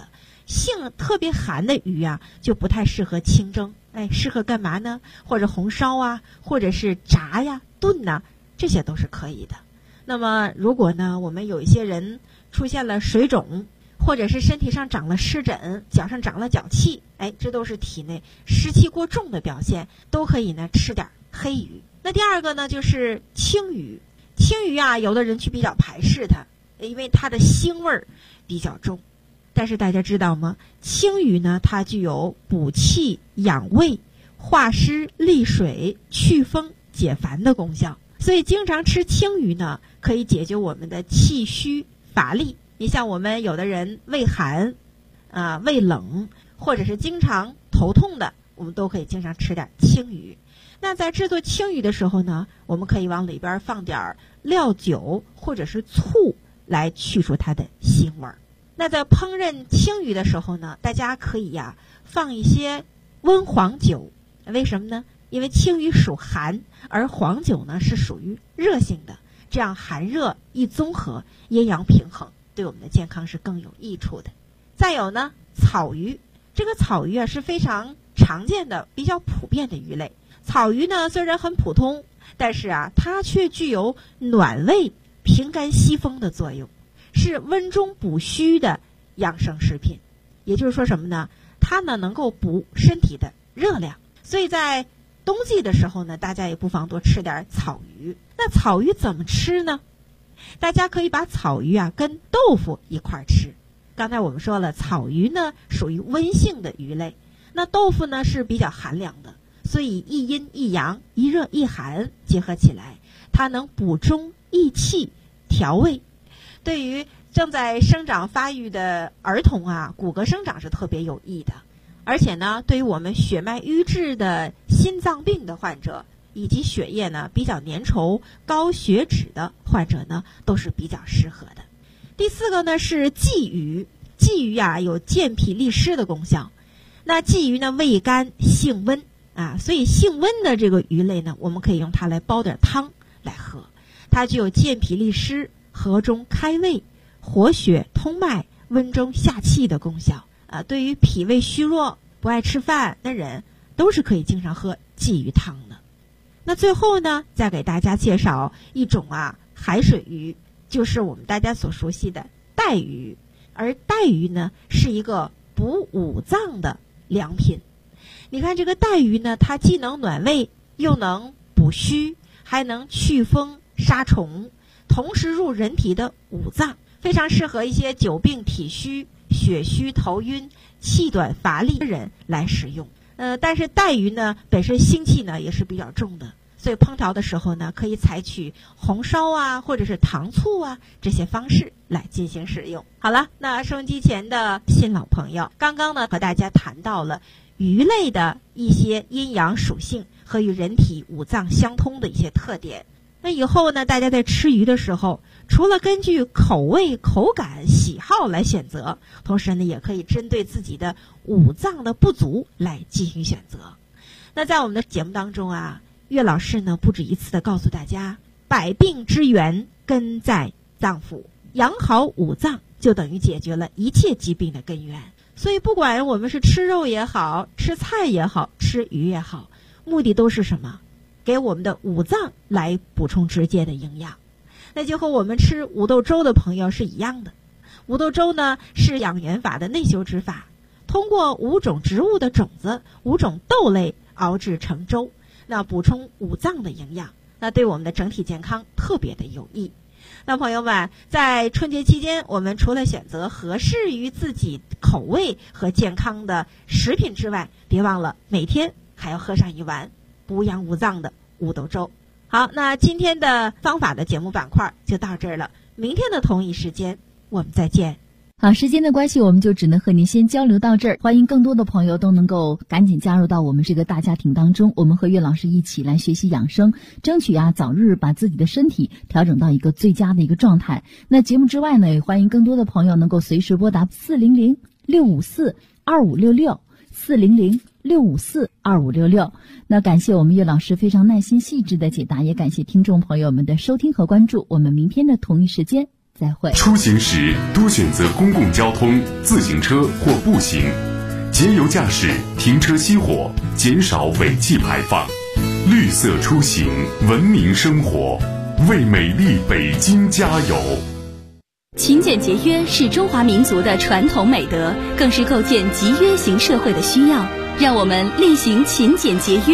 性特别寒的鱼啊，就不太适合清蒸，适合干嘛呢？或者红烧啊，或者是炸呀、炖呐，这些都是可以的。那么如果呢，我们有一些人出现了水肿，或者是身体上长了湿疹，脚上长了脚气，这都是体内湿气过重的表现，都可以呢吃点黑鱼。那第二个呢，就是青鱼。青鱼啊，有的人去比较排斥它，因为它的腥味儿比较重。但是大家知道吗？青鱼呢，它具有补气养胃、化湿利水、祛风解烦的功效。所以经常吃青鱼呢，可以解决我们的气虚乏力。你像我们有的人胃寒胃冷，或者是经常头痛的，我们都可以经常吃点青鱼。那在制作青鱼的时候呢，我们可以往里边放点料酒或者是醋来去除它的腥味儿。那在烹饪青鱼的时候呢，大家可以放一些温黄酒。为什么呢？因为青鱼属寒，而黄酒呢是属于热性的，这样寒热一综合，阴阳平衡，对我们的健康是更有益处的。再有呢，草鱼。这个草鱼是非常常见的、比较普遍的鱼类。草鱼呢虽然很普通，但是它却具有暖胃、平肝息风的作用，是温中补虚的养生食品。也就是说什么呢？它呢能够补身体的热量。所以在冬季的时候呢，大家也不妨多吃点草鱼。那草鱼怎么吃呢？大家可以把草鱼跟豆腐一块吃。刚才我们说了，草鱼呢属于温性的鱼类，那豆腐呢是比较寒凉的，所以一阴一阳、一热一寒结合起来，它能补中益气、调胃。对于正在生长发育的儿童骨骼生长是特别有益的。而且呢，对于我们血脉瘀滞的心脏病的患者，以及血液呢比较粘稠、高血脂的患者呢，都是比较适合的。第四个呢是鲫鱼。鲫鱼有健脾利湿的功效。那鲫鱼呢味甘性温所以性温的这个鱼类呢，我们可以用它来煲点汤来喝。它具有健脾利湿、和中开胃、活血通脉、温中下气的功效对于脾胃虚弱、不爱吃饭的人，都是可以经常喝鲫鱼汤的。那最后呢，再给大家介绍一种海水鱼，就是我们大家所熟悉的带鱼。而带鱼呢，是一个补五脏的良品。你看这个带鱼呢，它既能暖胃，又能补虚，还能祛风杀虫，同时入人体的五脏，非常适合一些久病体虚、血虚头晕、气短乏力的人来使用。但是带鱼呢，本身腥气呢也是比较重的，所以烹调的时候呢，可以采取红烧或者是糖醋这些方式来进行使用。好了，那收音机前的新老朋友，刚刚呢和大家谈到了鱼类的一些阴阳属性和与人体五脏相通的一些特点。那以后呢，大家在吃鱼的时候，除了根据口味、口感、喜好来选择，同时呢，也可以针对自己的五脏的不足来进行选择。那在我们的节目当中岳老师呢不止一次的告诉大家，百病之源根在脏腑，养好五脏就等于解决了一切疾病的根源。所以不管我们是吃肉也好，吃菜也好，吃鱼也好，目的都是什么？给我们的五脏来补充直接的营养。那就和我们吃五豆粥的朋友是一样的。五豆粥呢是养元法的内修之法，通过5种植物的种子、5种豆类熬制成粥，那补充五脏的营养，那对我们的整体健康特别的有益。那朋友们，在春节期间，我们除了选择合适于自己口味和健康的食品之外，别忘了每天还要喝上一碗补养五脏的五豆粥。好，那今天的方法的节目板块就到这儿了，明天的同一时间我们再见。
好，时间的关系，我们就只能和您先交流到这儿。欢迎更多的朋友都能够赶紧加入到我们这个大家庭当中，我们和岳老师一起来学习养生，争取早日把自己的身体调整到一个最佳的一个状态。那节目之外呢，也欢迎更多的朋友能够随时拨打400-654-2566，400-654-2566。那感谢我们岳老师非常耐心细致的解答，也感谢听众朋友们的收听和关注。我们明天的同一时间再会。
出行时多选择公共交通、自行车或步行，节油驾驶，停车熄火，减少尾气排放。绿色出行，文明生活，为美丽北京加油。
勤俭节约是中华民族的传统美德，更是构建集约型社会的需要。让我们力行勤俭节约。